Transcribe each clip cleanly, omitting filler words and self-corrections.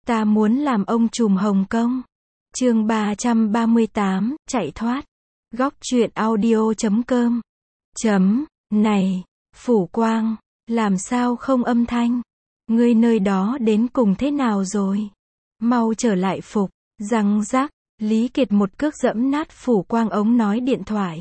Ta muốn làm ông trùm Hồng Kông. Chương 338, chạy thoát. Góc truyện audio.com. Này, Phủ Quang, làm sao không âm thanh? Ngươi nơi đó đến cùng thế nào rồi? Mau trở lại phục. Răng rắc, Lý Kiệt một cước dẫm nát Phủ Quang ống nói điện thoại.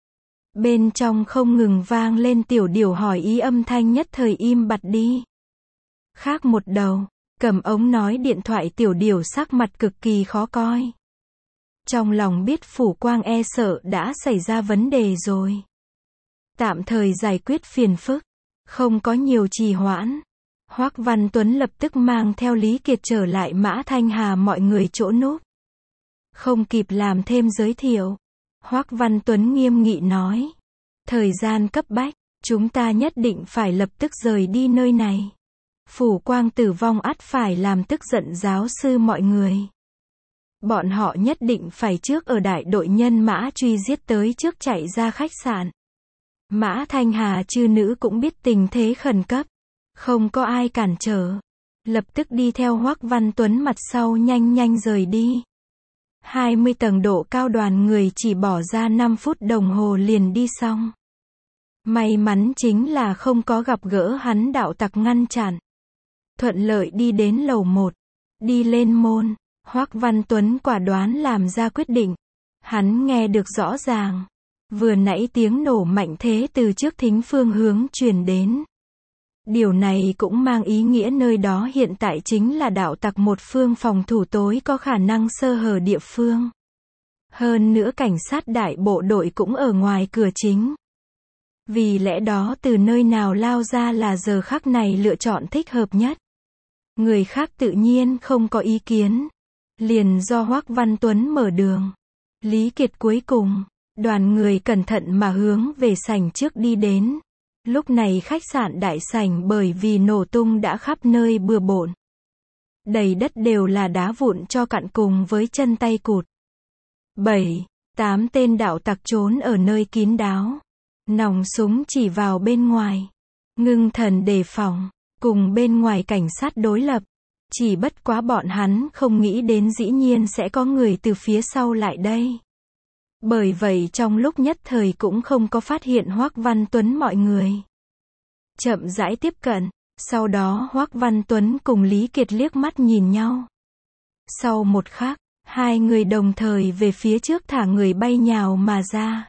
Bên trong không ngừng vang lên tiểu điểu hỏi ý, âm thanh nhất thời im bặt đi. Khác một đầu, cầm ống nói điện thoại tiểu điểu sắc mặt cực kỳ khó coi. Trong lòng biết Phủ Quang e sợ đã xảy ra vấn đề rồi. Tạm thời giải quyết phiền phức, không có nhiều trì hoãn. Hoắc Văn Tuấn lập tức mang theo Lý Kiệt trở lại Mã Thanh Hà mọi người chỗ núp. Không kịp làm thêm giới thiệu, Hoắc Văn Tuấn nghiêm nghị nói. Thời gian cấp bách, chúng ta nhất định phải lập tức rời đi nơi này. Phủ Quang tử vong ắt phải làm tức giận giáo sư mọi người. Bọn họ nhất định phải trước ở đại đội nhân mã truy giết tới trước chạy ra khách sạn. Mã Thanh Hà chư nữ cũng biết tình thế khẩn cấp. Không có ai cản trở. Lập tức đi theo Hoắc Văn Tuấn mặt sau nhanh nhanh rời đi. 20 tầng độ cao đoàn người chỉ bỏ ra 5 phút đồng hồ liền đi xong. May mắn chính là không có gặp gỡ hắn đạo tặc ngăn chặn. Thuận lợi đi đến lầu 1. Đi lên môn, Hoắc Văn Tuấn quả đoán làm ra quyết định. Hắn nghe được rõ ràng. Vừa nãy tiếng nổ mạnh thế từ trước thính phương hướng truyền đến. Điều này cũng mang ý nghĩa nơi đó hiện tại chính là đạo tặc một phương phòng thủ tối có khả năng sơ hở địa phương. Hơn nữa cảnh sát đại bộ đội cũng ở ngoài cửa chính. Vì lẽ đó từ nơi nào lao ra là giờ khắc này lựa chọn thích hợp nhất. Người khác tự nhiên không có ý kiến. Liền do Hoắc Văn Tuấn mở đường. Lý Kiệt cuối cùng, đoàn người cẩn thận mà hướng về sảnh trước đi đến. Lúc này khách sạn đại sảnh bởi vì nổ tung đã khắp nơi bừa bộn. Đầy đất đều là đá vụn cho cặn cùng với chân tay cụt. 7-8 tên đạo tặc trốn ở nơi kín đáo. Nòng súng chỉ vào bên ngoài. Ngưng thần đề phòng, cùng bên ngoài cảnh sát đối lập. Chỉ bất quá bọn hắn không nghĩ đến dĩ nhiên sẽ có người từ phía sau lại đây. Bởi vậy trong lúc nhất thời cũng không có phát hiện Hoắc Văn Tuấn mọi người. Chậm rãi tiếp cận, sau đó Hoắc Văn Tuấn cùng Lý Kiệt liếc mắt nhìn nhau. Sau một khắc, hai người đồng thời về phía trước thả người bay nhào mà ra.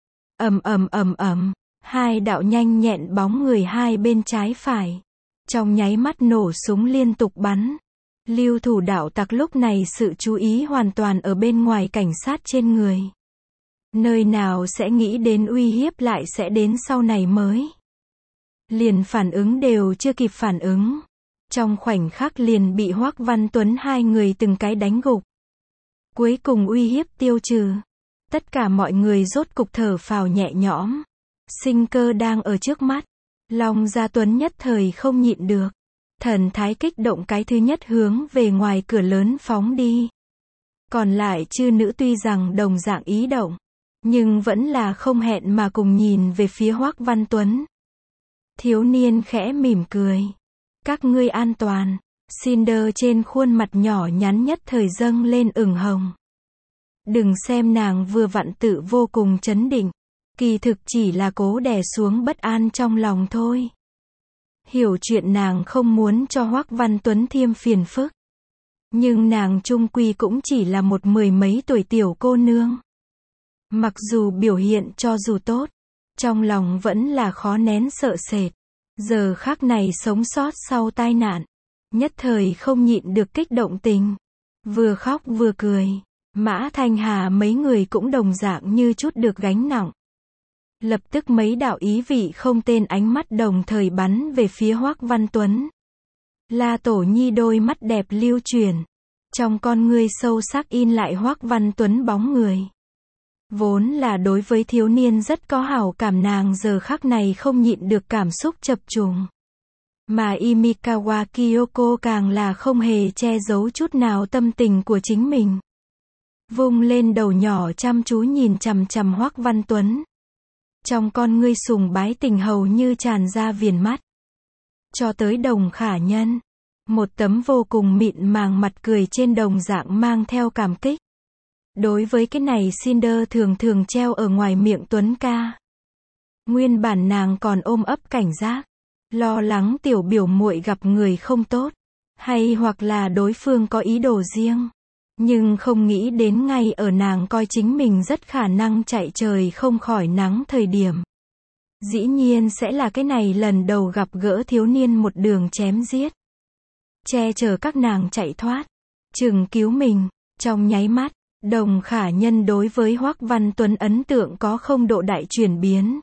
Ầm, hai đạo nhanh nhẹn bóng người hai bên trái phải. Trong nháy mắt nổ súng liên tục bắn. Lưu thủ đạo tặc lúc này sự chú ý hoàn toàn ở bên ngoài cảnh sát trên người. Nơi nào sẽ nghĩ đến uy hiếp lại sẽ đến sau này mới. Liền phản ứng đều chưa kịp phản ứng. Trong khoảnh khắc liền bị Hoắc Văn Tuấn hai người từng cái đánh gục. Cuối cùng uy hiếp tiêu trừ. Tất cả mọi người rốt cục thở phào nhẹ nhõm. Sinh cơ đang ở trước mắt. Long Gia Tuấn nhất thời không nhịn được. Thần thái kích động cái thứ nhất hướng về ngoài cửa lớn phóng đi. Còn lại chư nữ tuy rằng đồng dạng ý động. Nhưng vẫn là không hẹn mà cùng nhìn về phía Hoắc Văn Tuấn. Thiếu niên khẽ mỉm cười. Các ngươi an toàn. Cinder trên khuôn mặt nhỏ nhắn nhất thời dâng lên ửng hồng. Đừng xem nàng vừa vặn tự vô cùng chấn định. Kỳ thực chỉ là cố đè xuống bất an trong lòng thôi. Hiểu chuyện nàng không muốn cho Hoắc Văn Tuấn thêm phiền phức. Nhưng nàng chung quy cũng chỉ là một mười mấy tuổi tiểu cô nương. Mặc dù biểu hiện cho dù tốt, trong lòng vẫn là khó nén sợ sệt. Giờ khắc này sống sót sau tai nạn, nhất thời không nhịn được kích động tình. Vừa khóc vừa cười, Mã Thanh Hà mấy người cũng đồng dạng như chút được gánh nặng. Lập tức mấy đạo ý vị không tên ánh mắt đồng thời bắn về phía Hoắc Văn Tuấn. La Tổ Nhi đôi mắt đẹp lưu chuyển. Trong con ngươi sâu sắc in lại Hoắc Văn Tuấn bóng người. Vốn là đối với thiếu niên rất có hảo cảm, nàng giờ khắc này không nhịn được cảm xúc chập trùng. Mà Imikawa Kyoko càng là không hề che giấu chút nào tâm tình của chính mình. Vung lên đầu nhỏ chăm chú nhìn chằm chằm Hoắc Văn Tuấn. Trong con ngươi sùng bái tình hầu như tràn ra viền mắt. Cho tới Đồng Khả Nhân. Một tấm vô cùng mịn màng mặt cười trên đồng dạng mang theo cảm kích. Đối với cái này Cinder thường thường treo ở ngoài miệng Tuấn ca. Nguyên bản nàng còn ôm ấp cảnh giác, lo lắng tiểu biểu muội gặp người không tốt, hay hoặc là đối phương có ý đồ riêng. Nhưng không nghĩ đến ngay ở nàng coi chính mình rất khả năng chạy trời không khỏi nắng thời điểm. Dĩ nhiên sẽ là cái này lần đầu gặp gỡ thiếu niên một đường chém giết. Che chở các nàng chạy thoát, chừng cứu mình, trong nháy mắt, Đồng Khả Nhân đối với Hoắc Văn Tuấn ấn tượng có không độ đại chuyển biến.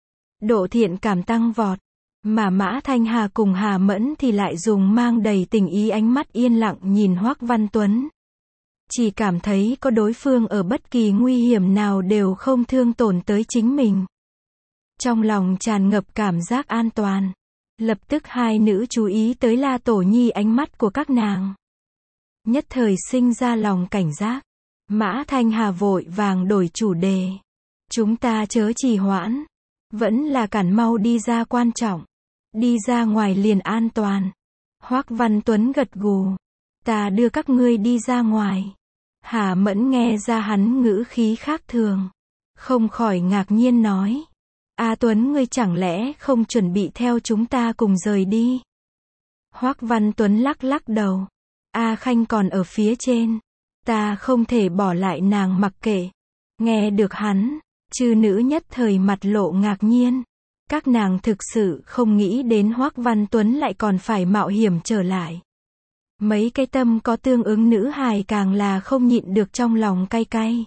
Độ thiện cảm tăng vọt, mà Mã Thanh Hà cùng Hà Mẫn thì lại dùng mang đầy tình ý ánh mắt yên lặng nhìn Hoắc Văn Tuấn. Chỉ cảm thấy có đối phương ở bất kỳ nguy hiểm nào đều không thương tổn tới chính mình. Trong lòng tràn ngập cảm giác an toàn. Lập tức hai nữ chú ý tới La Tổ Nhi ánh mắt của các nàng. Nhất thời sinh ra lòng cảnh giác. Mã Thanh Hà vội vàng đổi chủ đề. Chúng ta chớ trì hoãn. Vẫn là cản mau đi ra quan trọng. Đi ra ngoài liền an toàn. Hoắc Văn Tuấn gật gù. Ta đưa các ngươi đi ra ngoài. Hà Mẫn nghe ra hắn ngữ khí khác thường. Không khỏi ngạc nhiên nói. A Tuấn ngươi chẳng lẽ không chuẩn bị theo chúng ta cùng rời đi? Hoắc Văn Tuấn lắc lắc đầu. A Khanh còn ở phía trên. Ta không thể bỏ lại nàng mặc kệ. Nghe được hắn, chư nữ nhất thời mặt lộ ngạc nhiên. Các nàng thực sự không nghĩ đến Hoắc Văn Tuấn lại còn phải mạo hiểm trở lại. Mấy cái tâm có tương ứng nữ hài càng là không nhịn được trong lòng cay cay.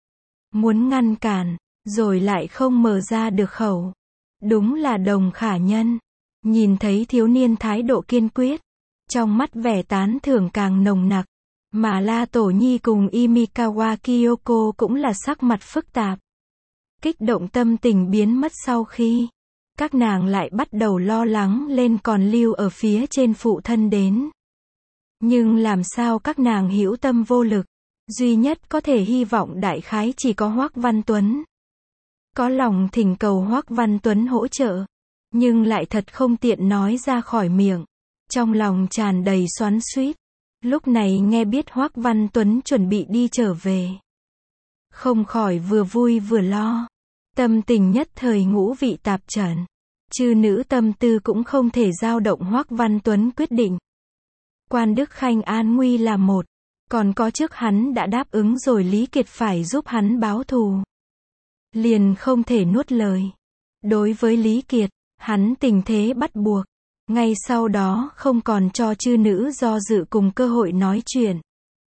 Muốn ngăn cản, rồi lại không mở ra được khẩu. Đúng là Đồng Khả Nhân. Nhìn thấy thiếu niên thái độ kiên quyết, trong mắt vẻ tán thưởng càng nồng nặc. Mà La Tổ Nhi cùng Imikawa Kyoko cũng là sắc mặt phức tạp. Kích động tâm tình biến mất sau khi các nàng lại bắt đầu lo lắng lên còn lưu ở phía trên phụ thân đến. Nhưng làm sao các nàng hữu tâm vô lực, duy nhất có thể hy vọng đại khái chỉ có Hoắc Văn Tuấn. Có lòng thỉnh cầu Hoắc Văn Tuấn hỗ trợ, nhưng lại thật không tiện nói ra khỏi miệng. Trong lòng tràn đầy xoắn xuýt. Lúc này nghe biết Hoắc Văn Tuấn chuẩn bị đi trở về, không khỏi vừa vui vừa lo. Tâm tình nhất thời ngũ vị tạp trần. Chư nữ tâm tư cũng không thể dao động Hoắc Văn Tuấn quyết định. Quan Đức Khanh an nguy là một, còn có trước hắn đã đáp ứng rồi Lý Kiệt phải giúp hắn báo thù. Liền không thể nuốt lời. Đối với Lý Kiệt, hắn tình thế bắt buộc. Ngay sau đó không còn cho chư nữ do dự cùng cơ hội nói chuyện.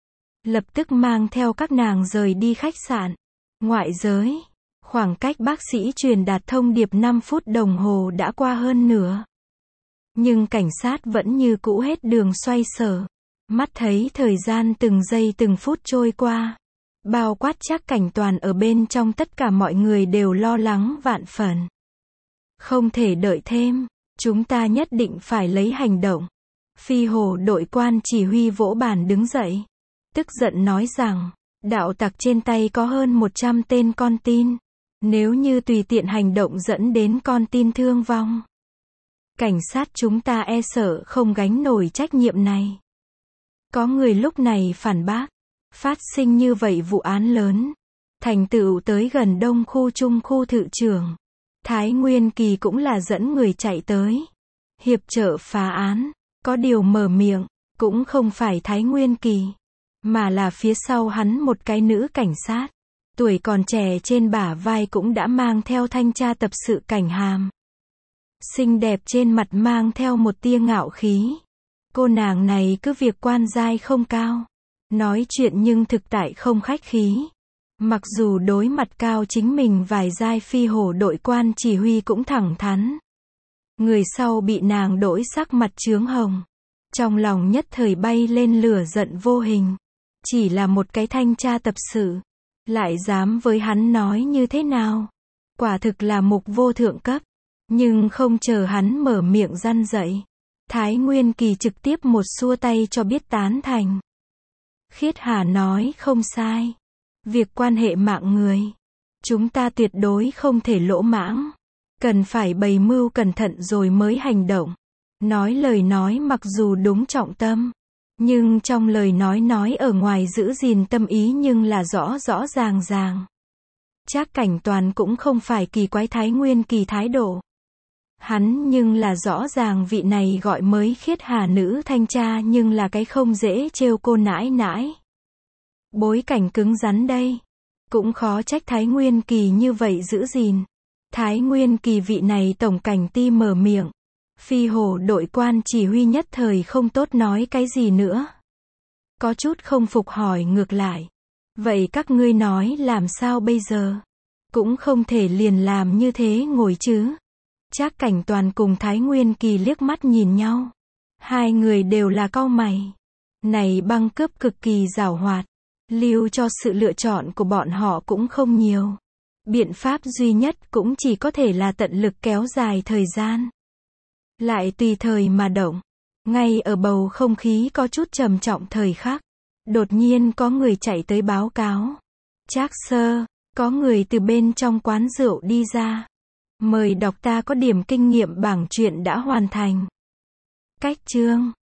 Lập tức mang theo các nàng rời đi khách sạn. Ngoại giới, khoảng cách bác sĩ truyền đạt thông điệp 5 phút đồng hồ đã qua hơn nửa. Nhưng cảnh sát vẫn như cũ hết đường xoay sở. Mắt thấy thời gian từng giây từng phút trôi qua. Bao quát Trác Cảnh Toàn ở bên trong tất cả mọi người đều lo lắng vạn phần. Không thể đợi thêm, chúng ta nhất định phải lấy hành động. Phi Hổ đội quan chỉ huy vỗ bàn đứng dậy. Tức giận nói rằng, đạo tặc trên tay có hơn 100 tên con tin. Nếu như tùy tiện hành động dẫn đến con tin thương vong, cảnh sát chúng ta e sợ không gánh nổi trách nhiệm này. Có người lúc này phản bác, phát sinh như vậy vụ án lớn, thành tựu tới gần Đông khu Trung khu thự trưởng. Thái Nguyên Kỳ cũng là dẫn người chạy tới, hiệp trợ phá án, có điều mở miệng, cũng không phải Thái Nguyên Kỳ, mà là phía sau hắn một cái nữ cảnh sát. Tuổi còn trẻ trên bả vai cũng đã mang theo thanh tra tập sự cảnh hàm. Xinh đẹp trên mặt mang theo một tia ngạo khí. Cô nàng này cứ việc quan giai không cao, nói chuyện nhưng thực tại không khách khí. Mặc dù đối mặt cao chính mình vài giai Phi Hổ đội quan chỉ huy cũng thẳng thắn. Người sau bị nàng đổi sắc mặt chướng hồng. Trong lòng nhất thời bay lên lửa giận vô hình. Chỉ là một cái thanh tra tập sự, lại dám với hắn nói như thế nào? Quả thực là mục vô thượng cấp. Nhưng không chờ hắn mở miệng răn dậy, Thái Nguyên Kỳ trực tiếp một xua tay cho biết tán thành. Khiết Hà nói không sai. Việc quan hệ mạng người, chúng ta tuyệt đối không thể lỗ mãng. Cần phải bày mưu cẩn thận rồi mới hành động. Nói lời nói mặc dù đúng trọng tâm, nhưng trong lời nói ở ngoài giữ gìn tâm ý nhưng là rõ rõ ràng ràng. Trác Cảnh Toàn cũng không phải kỳ quái Thái Nguyên Kỳ thái độ. Hắn nhưng là rõ ràng vị này gọi mới Khiết Hà nữ thanh tra nhưng là cái không dễ trêu cô nãi nãi. Bối cảnh cứng rắn đây. Cũng khó trách Thái Nguyên Kỳ như vậy giữ gìn. Thái Nguyên Kỳ vị này tổng cảnh ti mở miệng. Phi hổ đội quan chỉ huy nhất thời không tốt nói cái gì nữa. Có chút không phục hỏi ngược lại. Vậy các ngươi nói làm sao bây giờ? Cũng không thể liền làm như thế ngồi chứ. Trác Cảnh Toàn cùng Thái Nguyên Kỳ liếc mắt nhìn nhau. Hai người đều là cau mày. Này băng cướp cực kỳ giảo hoạt. Lưu cho sự lựa chọn của bọn họ cũng không nhiều. Biện pháp duy nhất cũng chỉ có thể là tận lực kéo dài thời gian. Lại tùy thời mà động. Ngay ở bầu không khí có chút trầm trọng thời khắc. Đột nhiên có người chạy tới báo cáo. Trác sơ, có người từ bên trong quán rượu đi ra. Mời đọc ta có điểm kinh nghiệm bảng truyện đã hoàn thành. Cách chương